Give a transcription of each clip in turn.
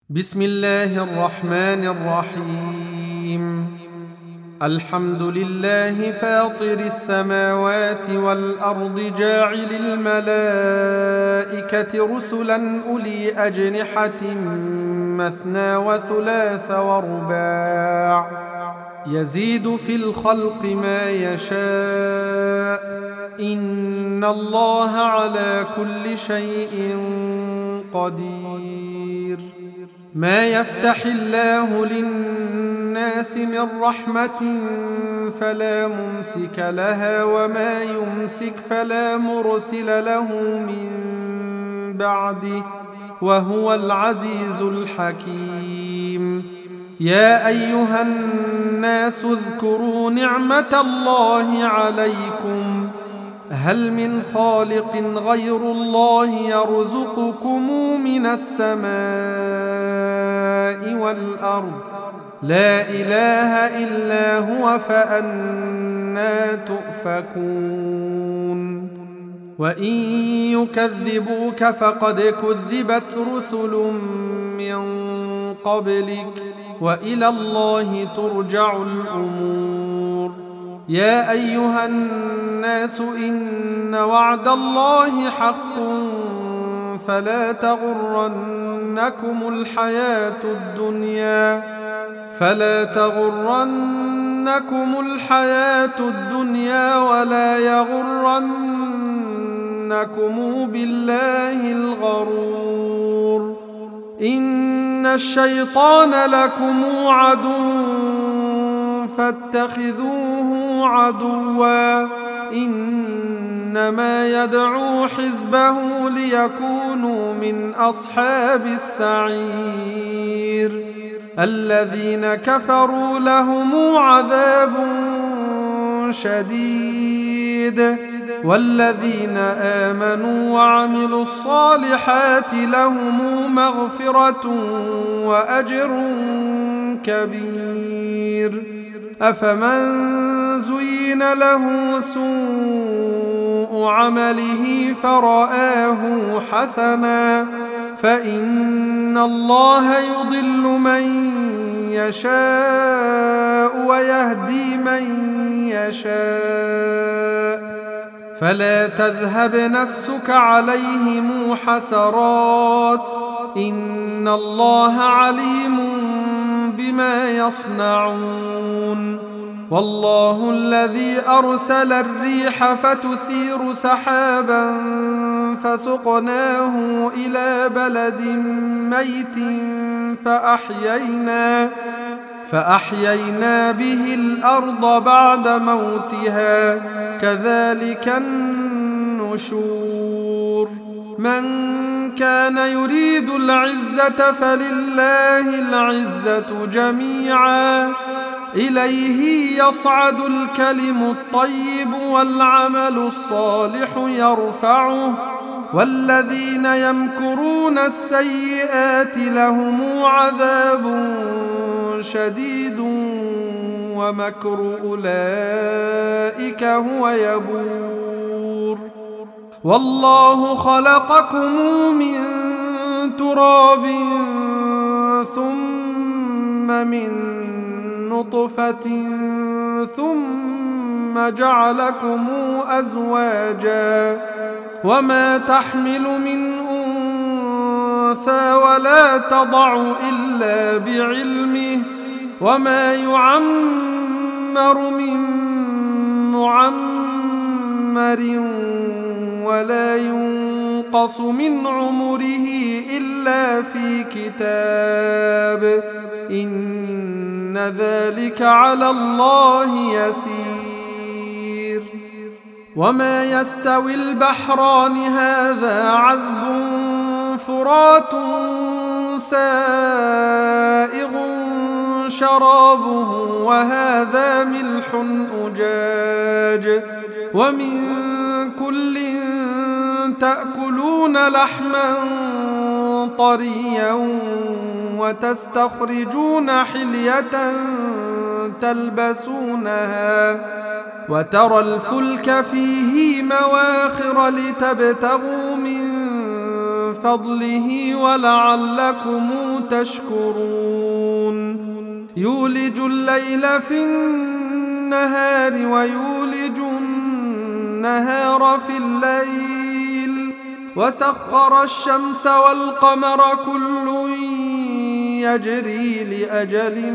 بسم الله الرحمن الرحيم. الحمد لله فاطر السماوات والأرض جاعل الملائكة رسلا أولي أجنحة مثنى وثلاث ورباع يزيد في الخلق ما يشاء إن الله على كل شيء قدير. ما يفتح الله للناس من رحمة فلا ممسك لها وما يمسك فلا مرسل له من بعده وهو العزيز الحكيم. يا أيها الناس اذكروا نعمة الله عليكم هل من خالق غير الله يرزقكم من السماء والأرض لا إله إلا هو فأنى تؤفكون. وإن يكذبوك فقد كذبت رسل من قبلك وإلى الله ترجع الأمور. يا أيها الناس إن وعد الله حق فلا تغرنكم الحياة الدنيا ولا يغرنكم بالله الغرور. إن الشيطان لكم عدو فاتخذوه عدوا إنما يدعو حزبه ليكونوا من أصحاب السعير. الذين كفروا لهم عذاب شديد والذين آمنوا وعملوا الصالحات لهم مغفرة وأجر كبير. أفمن زين له سوء عمله فرآه حسنا فإن الله يضل من يشاء ويهدي من يشاء فلا تذهب نفسك عليهم حسرات إن الله عليم بما يصنعون. والله الذي أرسل الريح فتثير سحابا فسقناه إلى بلد ميت فأحيينا به الأرض بعد موتها كذلك النشور. من كان يريد العزة فلله العزة جميعا إليه يصعد الكلم الطيب والعمل الصالح يرفعه والذين يمكرون السيئات لهم عذاب شديد ومكر أولئك هو يبور. والله خلقكم من تراب ثم من نطفة ثم جعلكم أزواجا وما تحمل من أنثى ولا تضع إلا بعلمه وما يعمر من معمر ولا ينقص من عمره إلا في كتاب إن ذلك على الله يسير. وما يستوي البحران هذا عذب فرات سائغ شرابه وهذا ملح أجاج ومن كل تأكلون لحما طريا وتستخرجون حلية تلبسونها وترى الفلك فيه مواخر لتبتغوا من فضله ولعلكم تشكرون. يولج الليل في النهار ويولج النهار في الليل، وسخر الشمس والقمر كل يجري لأجل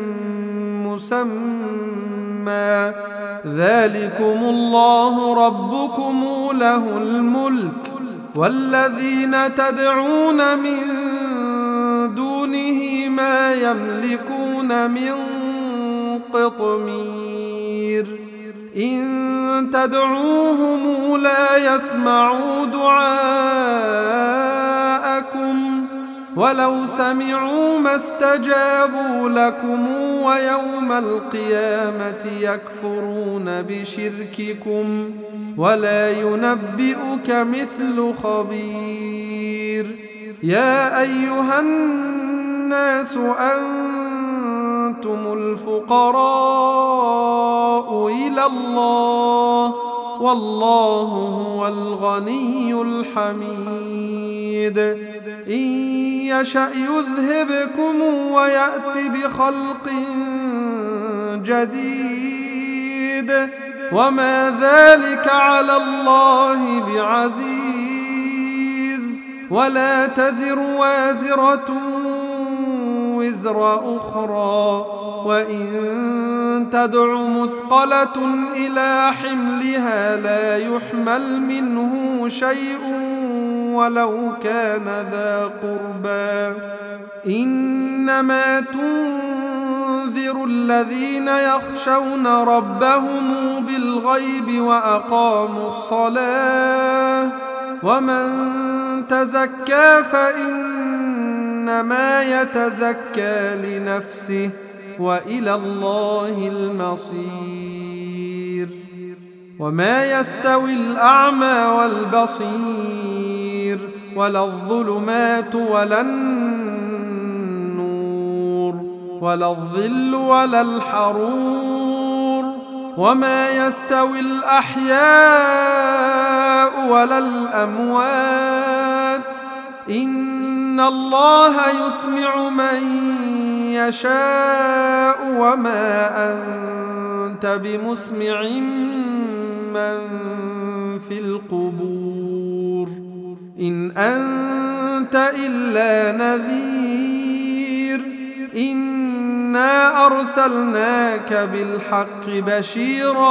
مسمى، ذلكم الله ربكم له الملك، والذين تدعون من دونه ما يملكون من قطمير. إن تدعوهم لا يسمعوا دعاءكم ولو سمعوا ما استجابوا لكم، ويوم القيامة يكفرون بشرككم، ولا ينبئك مثل خبير. يا أيها الناس أنتم الفقراء إلى الله، والله هو الغني الحميد. إن يشأ يذهبكم ويأت بخلق جديد، وما ذلك على الله بعزيز. ولا تزر وازرة وزر أخرى، وإن تدع مثقلة إلى حملها لا يحمل منه شيء ولو كان ذا قربى. إنما تنذر الذين يخشون ربهم بالغيب وأقاموا الصلاة، ومن تزكى فإنما يتزكى لنفسه، وإلى الله المصير. وما يستوي الأعمى والبصير، ولا الظلمات ولا النور، ولا الظل ولا الحرور. وما يستوي الأحياء ولا الأموات. إن الله يسمع من يشاء، وما أنت بمسمع من في القبور. إن أنت إلا نذير. إنا أرسلناك بالحق بشيرا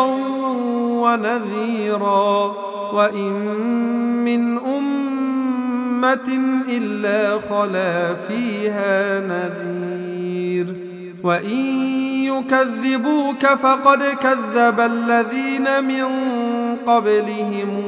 ونذيرا، وإن من أمة إلا خلا فيها نذير. وإن يكذبوك فقد كذب الذين من قبلهم،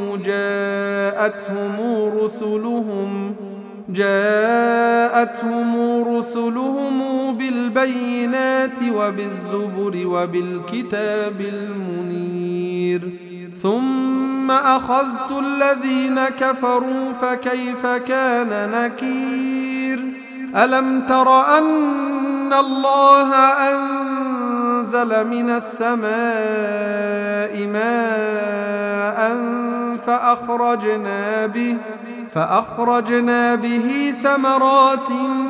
جاءتهم رسلهم بالبينات وبالزبر وبالكتاب المنير. ثم أخذت الذين كفروا فكيف كان نكير. ألم تر أن الله أنزل من السماء ماء فأخرجنا به ثمرات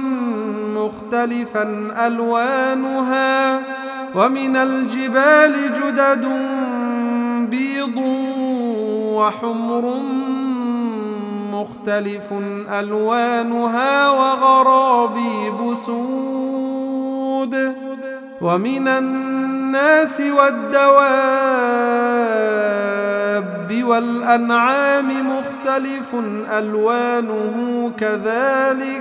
مختلفا ألوانها، ومن الجبال جدد بيض وحمر مختلف ألوانها وغرابيب سود. ومن الناس والدواب والأنعام مختلف ألوانه كذلك.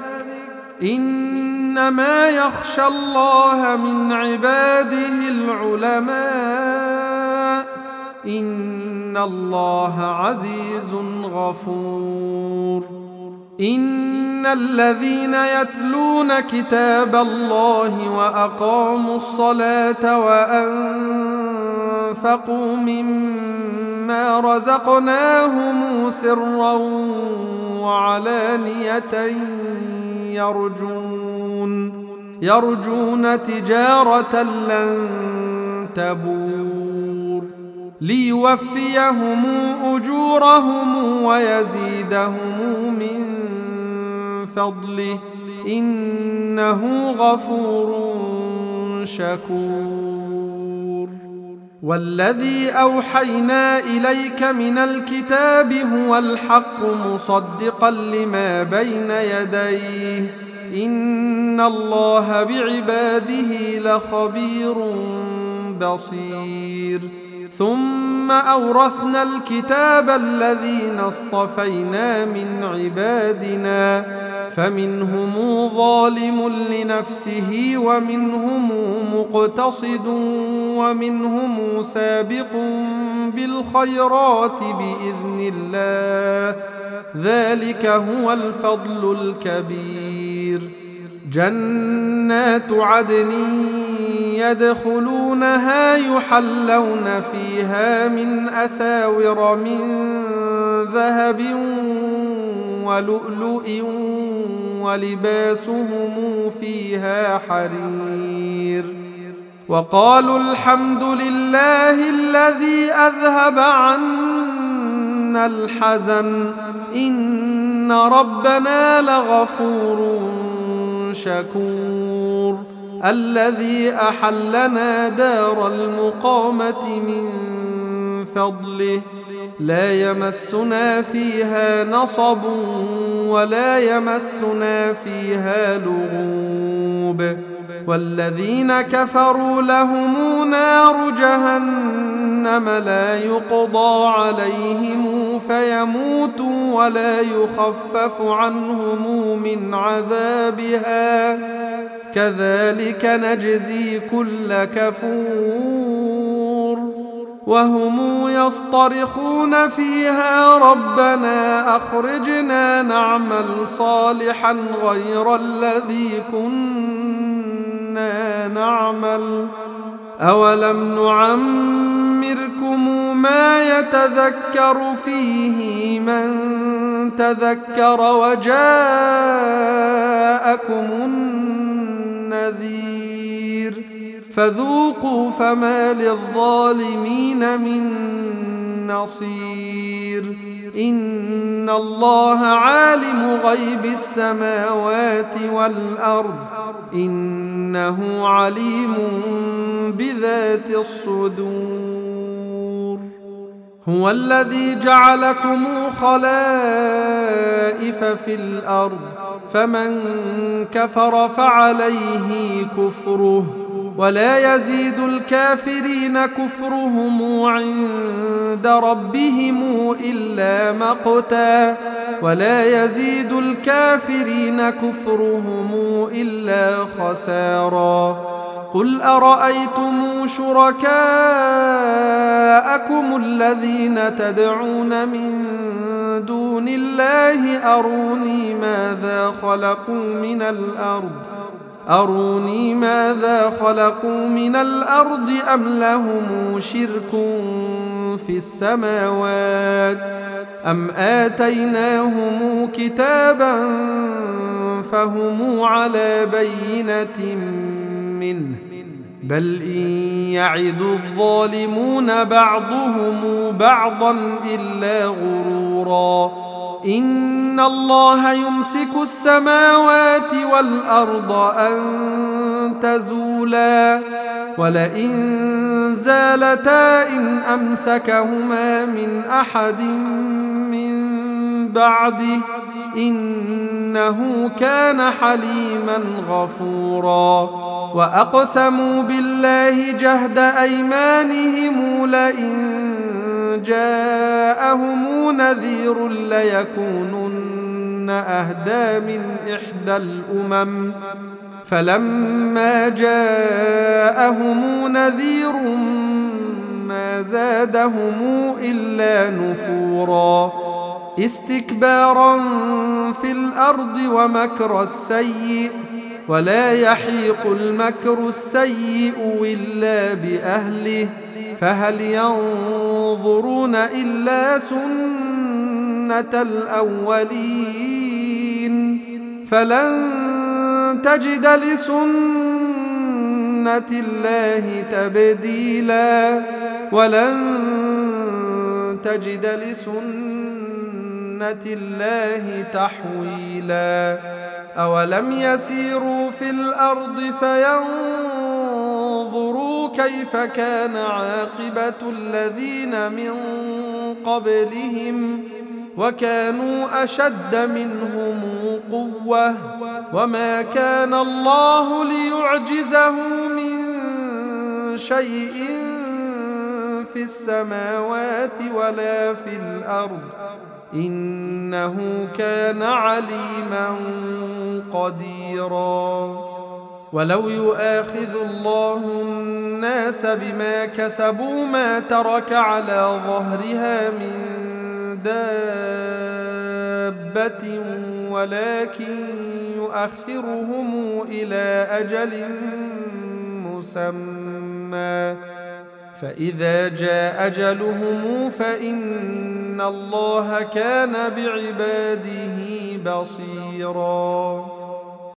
إنما يخشى الله من عباده العلماء. إن الله عزيز غفور. إن الذين يتلون كتاب الله وأقاموا الصلاة وأنفقوا مما رزقناهم سرا وعلانية يرجون تجارة لن تبور، ليوفيهم أجورهم ويزيدهم من فضله إنه غفور شكور. والذي أوحينا إليك من الكتاب هو الحق مصدقا لما بين يديه إن الله بعباده لخبير بصير. ثم أورثنا الكتاب الذين اصطفينا من عبادنا فمنهم ظالم لنفسه ومنهم مقتصد ومنهم سابق بالخيرات بإذن الله ذلك هو الفضل الكبير. جنات عدن يدخلونها يحلون فيها من أساور من ذهب ولؤلؤ ولباسهم فيها حرير. وقالوا الحمد لله الذي أذهب عنا الحزن إن ربنا لغفور شكور. الذي أحلنا دار المقامة من فضله لا يمسنا فيها نصب ولا يمسنا فيها لغوب. والذين كفروا لهم نار جهنم لا يقضى عليهم فيموتوا ولا يخفف عنهم من عذابها كذلك نجزي كل كفور. وهم يصطرخون فيها ربنا أخرجنا نعمل صالحا غير الذي كنا نعمل أولم نعمركم ما يتذكر فيه من تذكر وجاءكم النذير فذوقوا فما للظالمين من نصير. إن الله عالم غيب السماوات والأرض إنه عليم بذات الصدور. هو الذي جعلكم خلائف في الأرض فمن كفر فعليه كفره ولا يزيد الكافرين كفرهم عند ربهم إلا مقتا ولا يزيد الكافرين كفرهم إلا خسارا. قل أرأيتم شركاءكم الذين تدعون من دون الله أروني ماذا خلقوا من الأرض أم لهم شرك في السماوات أم آتيناهم كتابا فهم على بينة منه بل إن يعد الظالمون بعضهم بعضا إلا غرورا. إن الله يمسك السماوات والأرض أن تزولا ولئن زالتا إن أمسكهما من أحد من بعده إنه كان حليما غفورا. وأقسموا بالله جهد أيمانهم لئن جاءهم نذير ليكونن أهدى من إحدى الأمم فلما جاءهم نذير ما زادهم إلا نفورا. استكبارا في الأرض ومكر السيء ولا يحيق المكر السيء إلا بأهله فهل ينظرون إلا سنة الأولين فلن تجد لسنة الله تبديلا ولن تجد لسنة سنة الله تحويلا. أولم يسيروا في الأرض فينظروا كيف كان عاقبة الذين من قبلهم وكانوا أشد منهم قوة وما كان الله ليعجزه من شيء في السماوات ولا في الأرض إنه كان عليما قديرا. ولو يؤاخذ الله الناس بما كسبوا ما ترك على ظهرها من دابة ولكن يؤخرهم إلى أجل مسمى فإذا جاء أجلهم فإن الله كان بعباده بصيرا.